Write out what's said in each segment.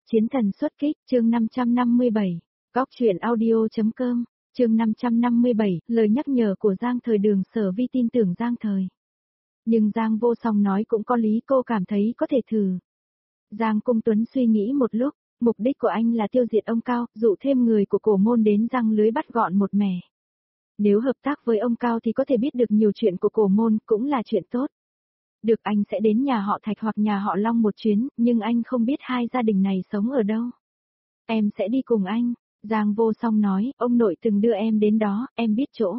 Chiến thần xuất kích, chương 557, góc truyện audio.com, chương 557, lời nhắc nhở của Giang Thời Đường Sở Vi tin tưởng Giang Thời. Nhưng Giang Vô Song nói cũng có lý, cô cảm thấy có thể thử. Giang Cung Tuấn suy nghĩ một lúc, mục đích của anh là tiêu diệt ông Cao, dụ thêm người của cổ môn đến răng lưới bắt gọn một mẻ. Nếu hợp tác với ông Cao thì có thể biết được nhiều chuyện của cổ môn, cũng là chuyện tốt. Được, anh sẽ đến nhà họ Thạch hoặc nhà họ Long một chuyến, nhưng anh không biết hai gia đình này sống ở đâu. Em sẽ đi cùng anh, Giang Vô Song nói, ông nội từng đưa em đến đó, em biết chỗ.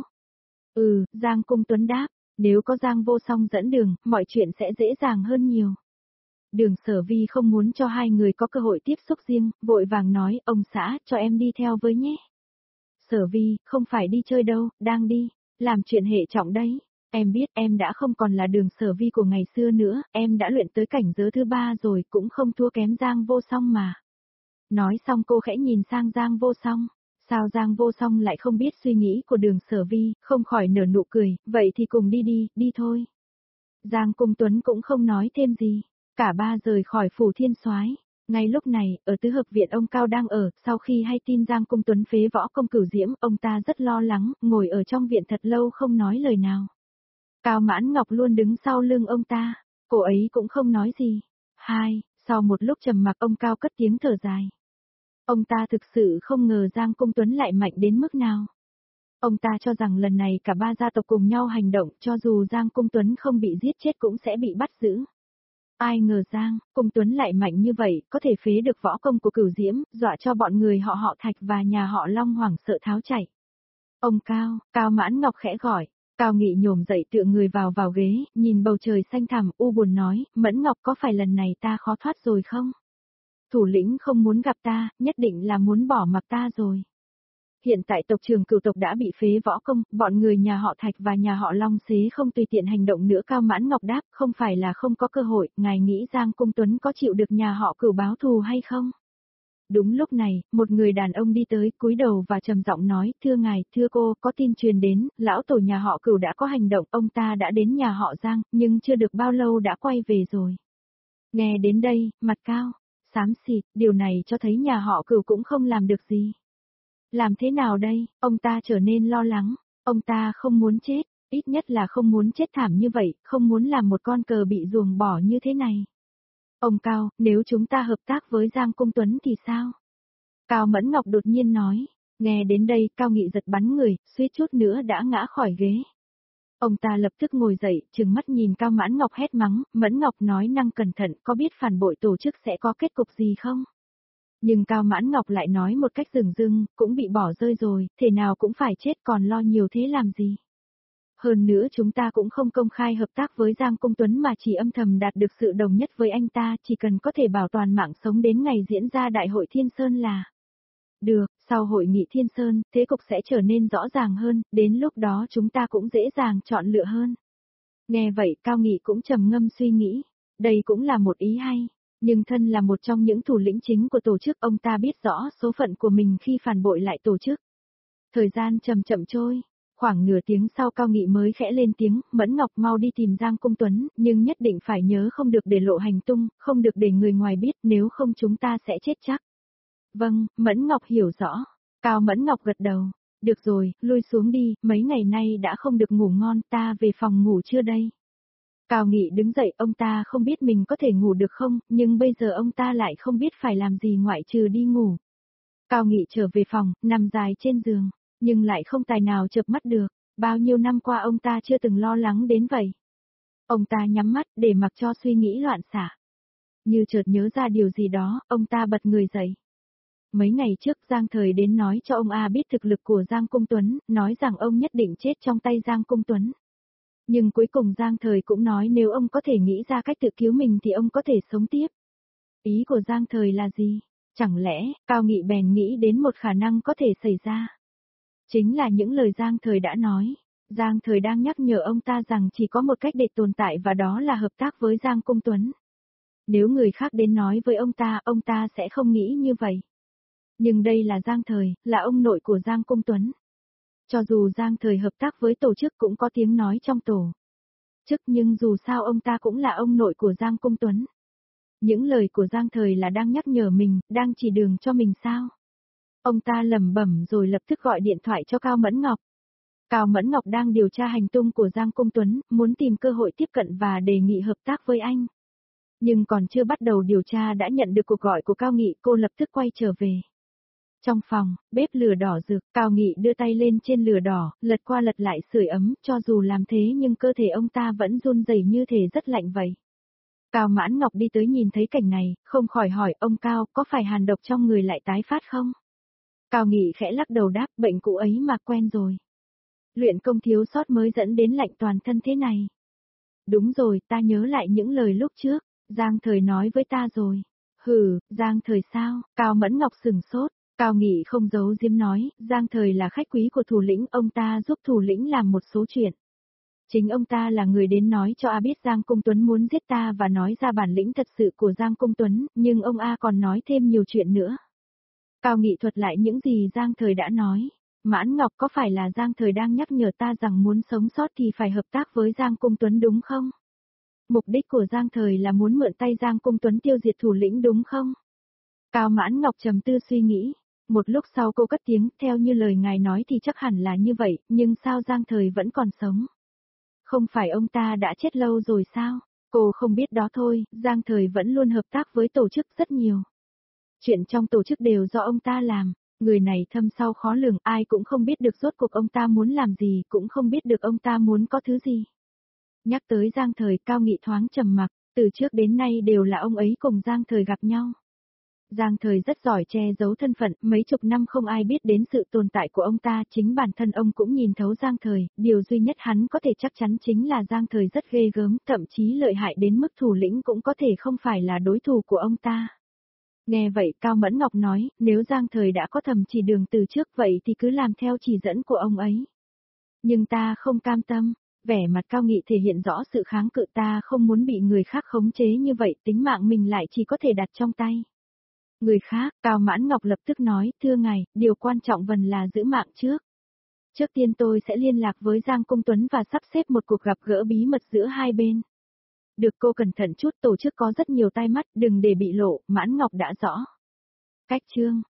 Giang Cung Tuấn đáp, nếu có Giang Vô Song dẫn đường, mọi chuyện sẽ dễ dàng hơn nhiều. Đường Sở Vi không muốn cho hai người có cơ hội tiếp xúc riêng, vội vàng nói, ông xã, cho em đi theo với nhé. Sở Vi, không phải đi chơi đâu, đang đi, làm chuyện hệ trọng đấy. Em biết em đã không còn là Đường Sở Vi của ngày xưa nữa, em đã luyện tới cảnh giới thứ 3 rồi, cũng không thua kém Giang Vô Song mà. Nói xong cô khẽ nhìn sang Giang Vô Song, sao Giang Vô Song lại không biết suy nghĩ của Đường Sở Vi, không khỏi nở nụ cười, vậy thì cùng đi, đi thôi. Giang Cung Tuấn cũng không nói thêm gì, cả ba rời khỏi phủ Thiên Soái. Ngay lúc này, ở tứ hợp viện ông Cao đang ở, sau khi hay tin Giang Cung Tuấn phế võ công Cửu Diễm, ông ta rất lo lắng, ngồi ở trong viện thật lâu không nói lời nào. Cao Mãn Ngọc luôn đứng sau lưng ông ta, cô ấy cũng không nói gì. Sau một lúc trầm mặc ông Cao cất tiếng thở dài. Ông ta thực sự không ngờ Giang Cung Tuấn lại mạnh đến mức nào. Ông ta cho rằng lần này cả ba gia tộc cùng nhau hành động, cho dù Giang Cung Tuấn không bị giết chết cũng sẽ bị bắt giữ. Ai ngờ Giang Cung Tuấn lại mạnh như vậy, có thể phế được võ công của Cửu Diễm, dọa cho bọn người họ Thạch và nhà họ Long hoảng sợ tháo chạy. Ông Cao, Cao Mãn Ngọc khẽ gọi. Cao Nghị nhổm dậy tựa người vào ghế, nhìn bầu trời xanh thẳm, u buồn nói, Mẫn Ngọc, có phải lần này ta khó thoát rồi không? Thủ lĩnh không muốn gặp ta, nhất định là muốn bỏ mặc ta rồi. Hiện tại tộc trưởng Cửu tộc đã bị phế võ công, bọn người nhà họ Thạch và nhà họ Long xế không tùy tiện hành động nữa. Cao Mãn Ngọc đáp, không phải là không có cơ hội, ngài nghĩ Giang Cung Tuấn có chịu được nhà họ Cửu báo thù hay không? Đúng lúc này, một người đàn ông đi tới, cúi đầu và trầm giọng nói, thưa ngài, thưa cô, có tin truyền đến, lão tổ nhà họ Cửu đã có hành động, ông ta đã đến nhà họ Giang, nhưng chưa được bao lâu đã quay về rồi. Nghe đến đây, mặt Cao xám xịt, điều này cho thấy nhà họ Cửu cũng không làm được gì. Làm thế nào đây? Ông ta trở nên lo lắng, ông ta không muốn chết, ít nhất là không muốn chết thảm như vậy, không muốn làm một con cờ bị ruồng bỏ như thế này. Ông Cao, nếu chúng ta hợp tác với Giang Cung Tuấn thì sao? Cao Mẫn Ngọc đột nhiên nói, nghe đến đây, Cao Nghị giật bắn người, suýt chút nữa đã ngã khỏi ghế. Ông ta lập tức ngồi dậy, trừng mắt nhìn Cao Mãn Ngọc hét mắng, Mẫn Ngọc nói năng cẩn thận, có biết phản bội tổ chức sẽ có kết cục gì không? Nhưng Cao Mãn Ngọc lại nói một cách dửng dưng, cũng bị bỏ rơi rồi, thể nào cũng phải chết, còn lo nhiều thế làm gì? Hơn nữa chúng ta cũng không công khai hợp tác với Giang Cung Tuấn mà chỉ âm thầm đạt được sự đồng nhất với anh ta, chỉ cần có thể bảo toàn mạng sống đến ngày diễn ra Đại hội Thiên Sơn là được. Sau hội nghị Thiên Sơn, thế cục sẽ trở nên rõ ràng hơn, đến lúc đó chúng ta cũng dễ dàng chọn lựa hơn. Nghe vậy Cao Nghị cũng trầm ngâm suy nghĩ, đây cũng là một ý hay, nhưng thân là một trong những thủ lĩnh chính của tổ chức, ông ta biết rõ số phận của mình khi phản bội lại tổ chức. Thời gian chậm chậm trôi. Khoảng nửa tiếng sau Cao Nghị mới khẽ lên tiếng, Mẫn Ngọc mau đi tìm Giang Cung Tuấn, nhưng nhất định phải nhớ không được để lộ hành tung, không được để người ngoài biết, nếu không chúng ta sẽ chết chắc. Vâng, Mẫn Ngọc hiểu rõ. Cao Mẫn Ngọc gật đầu. Được rồi, lui xuống đi, mấy ngày nay đã không được ngủ ngon, ta về phòng ngủ chưa đây? Cao Nghị đứng dậy, ông ta không biết mình có thể ngủ được không, nhưng bây giờ ông ta lại không biết phải làm gì ngoại trừ đi ngủ. Cao Nghị trở về phòng, nằm dài trên giường. Nhưng lại không tài nào chợp mắt được, bao nhiêu năm qua ông ta chưa từng lo lắng đến vậy. Ông ta nhắm mắt để mặc cho suy nghĩ loạn xạ. Như chợt nhớ ra điều gì đó, ông ta bật người dậy. Mấy ngày trước Giang Thời đến nói cho ông A biết thực lực của Giang Cung Tuấn, nói rằng ông nhất định chết trong tay Giang Cung Tuấn. Nhưng cuối cùng Giang Thời cũng nói nếu ông có thể nghĩ ra cách tự cứu mình thì ông có thể sống tiếp. Ý của Giang Thời là gì? Chẳng lẽ, Cao Nghị bèn nghĩ đến một khả năng có thể xảy ra. Chính là những lời Giang Thời đã nói. Giang Thời đang nhắc nhở ông ta rằng chỉ có một cách để tồn tại và đó là hợp tác với Giang Cung Tuấn. Nếu người khác đến nói với ông ta sẽ không nghĩ như vậy. Nhưng đây là Giang Thời, là ông nội của Giang Cung Tuấn. Cho dù Giang Thời hợp tác với tổ chức cũng có tiếng nói trong tổ chức, nhưng dù sao ông ta cũng là ông nội của Giang Cung Tuấn. Những lời của Giang Thời là đang nhắc nhở mình, đang chỉ đường cho mình sao? Ông ta lẩm bẩm rồi lập tức gọi điện thoại cho Cao Mẫn Ngọc. Cao Mẫn Ngọc đang điều tra hành tung của Giang Cung Tuấn, muốn tìm cơ hội tiếp cận và đề nghị hợp tác với anh. Nhưng còn chưa bắt đầu điều tra đã nhận được cuộc gọi của Cao Nghị, cô lập tức quay trở về. Trong phòng, bếp lửa đỏ rực, Cao Nghị đưa tay lên trên lửa đỏ, lật qua lật lại sưởi ấm, cho dù làm thế nhưng cơ thể ông ta vẫn run rẩy như thể rất lạnh vậy. Cao Mãn Ngọc đi tới nhìn thấy cảnh này, không khỏi hỏi ông Cao, có phải hàn độc trong người lại tái phát không? Cao Nghị khẽ lắc đầu đáp, bệnh cũ ấy mà quen rồi. Luyện công thiếu sót mới dẫn đến lạnh toàn thân thế này. Đúng rồi, ta nhớ lại những lời lúc trước, Giang Thời nói với ta rồi. Hừ, Giang Thời sao? Cao Mẫn Ngọc sừng sốt. Cao Nghị không giấu giếm nói, Giang Thời là khách quý của thủ lĩnh, ông ta giúp thủ lĩnh làm một số chuyện. Chính ông ta là người đến nói cho A biết Giang Cung Tuấn muốn giết ta và nói ra bản lĩnh thật sự của Giang Cung Tuấn, nhưng ông A còn nói thêm nhiều chuyện nữa. Cao Nghị thuật lại những gì Giang Thời đã nói. Mãn Ngọc, có phải là Giang Thời đang nhắc nhở ta rằng muốn sống sót thì phải hợp tác với Giang Cung Tuấn đúng không? Mục đích của Giang Thời là muốn mượn tay Giang Cung Tuấn tiêu diệt thủ lĩnh đúng không? Cao Mãn Ngọc trầm tư suy nghĩ. Một lúc sau cô cất tiếng, theo như lời ngài nói thì chắc hẳn là như vậy, nhưng sao Giang Thời vẫn còn sống? Không phải ông ta đã chết lâu rồi sao? Cô không biết đó thôi, Giang Thời vẫn luôn hợp tác với tổ chức rất nhiều. Chuyện trong tổ chức đều do ông ta làm, người này thâm sâu khó lường, ai cũng không biết được rốt cuộc ông ta muốn làm gì, cũng không biết được ông ta muốn có thứ gì. Nhắc tới Giang Thời, Cao Nghị thoáng trầm mặc, từ trước đến nay đều là ông ấy cùng Giang Thời gặp nhau. Giang Thời rất giỏi che giấu thân phận, mấy chục năm không ai biết đến sự tồn tại của ông ta, chính bản thân ông cũng nhìn thấu Giang Thời, điều duy nhất hắn có thể chắc chắn chính là Giang Thời rất ghê gớm, thậm chí lợi hại đến mức thủ lĩnh cũng có thể không phải là đối thủ của ông ta. Nghe vậy Cao Mẫn Ngọc nói, nếu Giang Thời đã có thầm chỉ đường từ trước vậy thì cứ làm theo chỉ dẫn của ông ấy. Nhưng ta không cam tâm, vẻ mặt Cao Nghị thể hiện rõ sự kháng cự, ta không muốn bị người khác khống chế như vậy, tính mạng mình lại chỉ có thể đặt trong tay. Người khác, Cao Mãn Ngọc lập tức nói, thưa ngài, điều quan trọng vẫn là giữ mạng trước. Trước tiên tôi sẽ liên lạc với Giang Cung Tuấn và sắp xếp một cuộc gặp gỡ bí mật giữa hai bên. Được, cô cẩn thận chút, tổ chức có rất nhiều tai mắt, đừng để bị lộ, Mãn Ngọc đã rõ. Cách chương